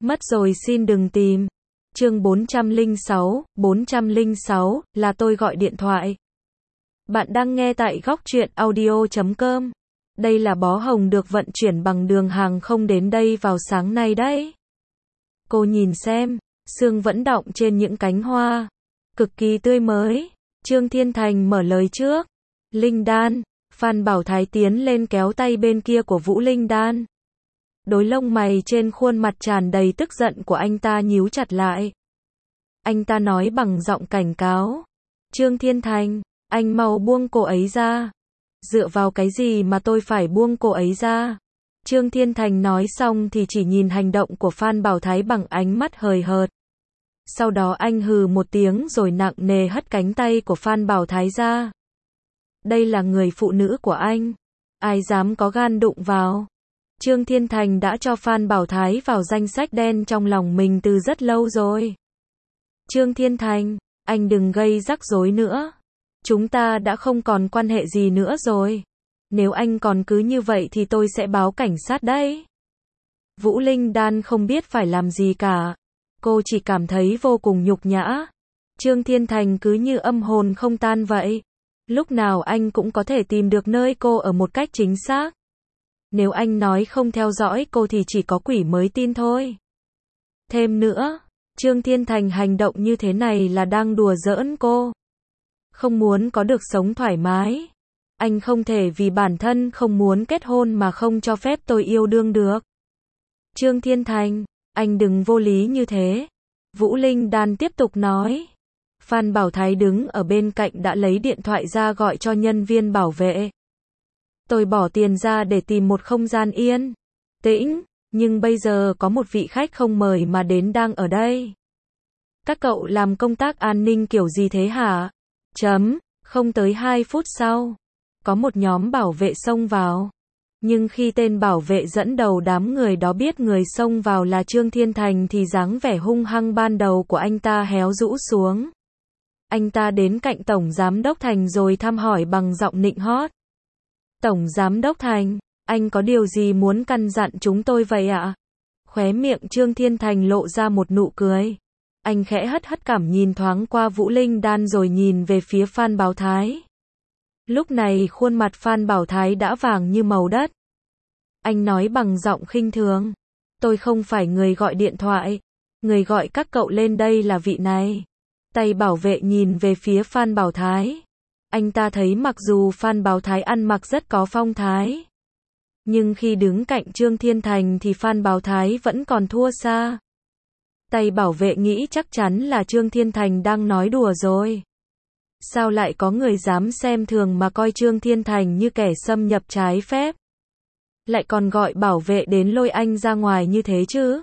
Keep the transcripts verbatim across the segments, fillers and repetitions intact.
Mất rồi xin đừng tìm. Chương bốn trăm lẻ sáu, bốn trăm lẻ sáu, là tôi gọi điện thoại. Bạn đang nghe tại góc truyện audio chấm com. Đây là bó hồng được vận chuyển bằng đường hàng không đến đây vào sáng nay đấy. Cô nhìn xem, sương vẫn đọng trên những cánh hoa. Cực kỳ tươi mới. Trương Thiên Thành mở lời trước. Linh Đan. Phan Bảo Thái tiến lên kéo tay bên kia của Vũ Linh Đan. Đôi lông mày trên khuôn mặt tràn đầy tức giận của anh ta nhíu chặt lại. Anh ta nói bằng giọng cảnh cáo. Trương Thiên Thành, anh mau buông cô ấy ra. Dựa vào cái gì mà tôi phải buông cô ấy ra? Trương Thiên Thành nói xong thì chỉ nhìn hành động của Phan Bảo Thái bằng ánh mắt hời hợt. Sau đó anh hừ một tiếng rồi nặng nề hất cánh tay của Phan Bảo Thái ra. Đây là người phụ nữ của anh. Ai dám có gan đụng vào? Trương Thiên Thành đã cho Phan Bảo Thái vào danh sách đen trong lòng mình từ rất lâu rồi. Trương Thiên Thành, anh đừng gây rắc rối nữa. Chúng ta đã không còn quan hệ gì nữa rồi. Nếu anh còn cứ như vậy thì tôi sẽ báo cảnh sát đấy. Vũ Linh Đan không biết phải làm gì cả. Cô chỉ cảm thấy vô cùng nhục nhã. Trương Thiên Thành cứ như âm hồn không tan vậy. Lúc nào anh cũng có thể tìm được nơi cô ở một cách chính xác. Nếu anh nói không theo dõi cô thì chỉ có quỷ mới tin thôi. Thêm nữa, Trương Thiên Thành hành động như thế này là đang đùa giỡn cô. Không muốn có được sống thoải mái. Anh không thể vì bản thân không muốn kết hôn mà không cho phép tôi yêu đương được. Trương Thiên Thành, anh đừng vô lý như thế. Vũ Linh Đan tiếp tục nói. Phan Bảo Thái đứng ở bên cạnh đã lấy điện thoại ra gọi cho nhân viên bảo vệ. Tôi bỏ tiền ra để tìm một không gian yên tĩnh, nhưng bây giờ có một vị khách không mời mà đến đang ở đây. Các cậu làm công tác an ninh kiểu gì thế hả? Chấm, không tới hai phút sau, có một nhóm bảo vệ xông vào. Nhưng khi tên bảo vệ dẫn đầu đám người đó biết người xông vào là Trương Thiên Thành thì dáng vẻ hung hăng ban đầu của anh ta héo rũ xuống. Anh ta đến cạnh Tổng Giám Đốc Thành rồi thăm hỏi bằng giọng nịnh hót. Tổng Giám Đốc Thành, anh có điều gì muốn căn dặn chúng tôi vậy ạ? Khóe miệng Trương Thiên Thành lộ ra một nụ cười. Anh khẽ hất hất cảm nhìn thoáng qua Vũ Linh Đan rồi nhìn về phía Phan Bảo Thái. Lúc này khuôn mặt Phan Bảo Thái đã vàng như màu đất. Anh nói bằng giọng khinh thường. Tôi không phải người gọi điện thoại. Người gọi các cậu lên đây là vị này. Tay bảo vệ nhìn về phía Phan Bảo Thái. Anh ta thấy mặc dù Phan Bảo Thái ăn mặc rất có phong thái. Nhưng khi đứng cạnh Trương Thiên Thành thì Phan Bảo Thái vẫn còn thua xa. Tay bảo vệ nghĩ chắc chắn là Trương Thiên Thành đang nói đùa rồi. Sao lại có người dám xem thường mà coi Trương Thiên Thành như kẻ xâm nhập trái phép? Lại còn gọi bảo vệ đến lôi anh ra ngoài như thế chứ?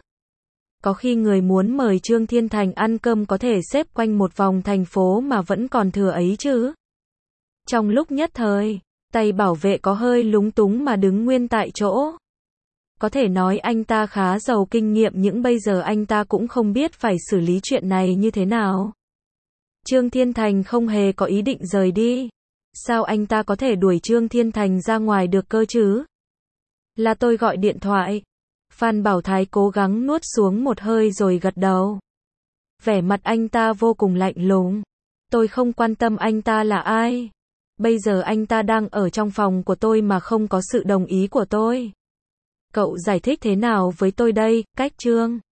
Có khi người muốn mời Trương Thiên Thành ăn cơm có thể xếp quanh một vòng thành phố mà vẫn còn thừa ấy chứ? Trong lúc nhất thời, tay bảo vệ có hơi lúng túng mà đứng nguyên tại chỗ. Có thể nói anh ta khá giàu kinh nghiệm nhưng bây giờ anh ta cũng không biết phải xử lý chuyện này như thế nào. Trương Thiên Thành không hề có ý định rời đi. Sao anh ta có thể đuổi Trương Thiên Thành ra ngoài được cơ chứ? Là tôi gọi điện thoại. Phan Bảo Thái cố gắng nuốt xuống một hơi rồi gật đầu. Vẻ mặt anh ta vô cùng lạnh lùng. Tôi không quan tâm anh ta là ai. Bây giờ anh ta đang ở trong phòng của tôi mà không có sự đồng ý của tôi. Cậu giải thích thế nào với tôi đây, Cách Trương?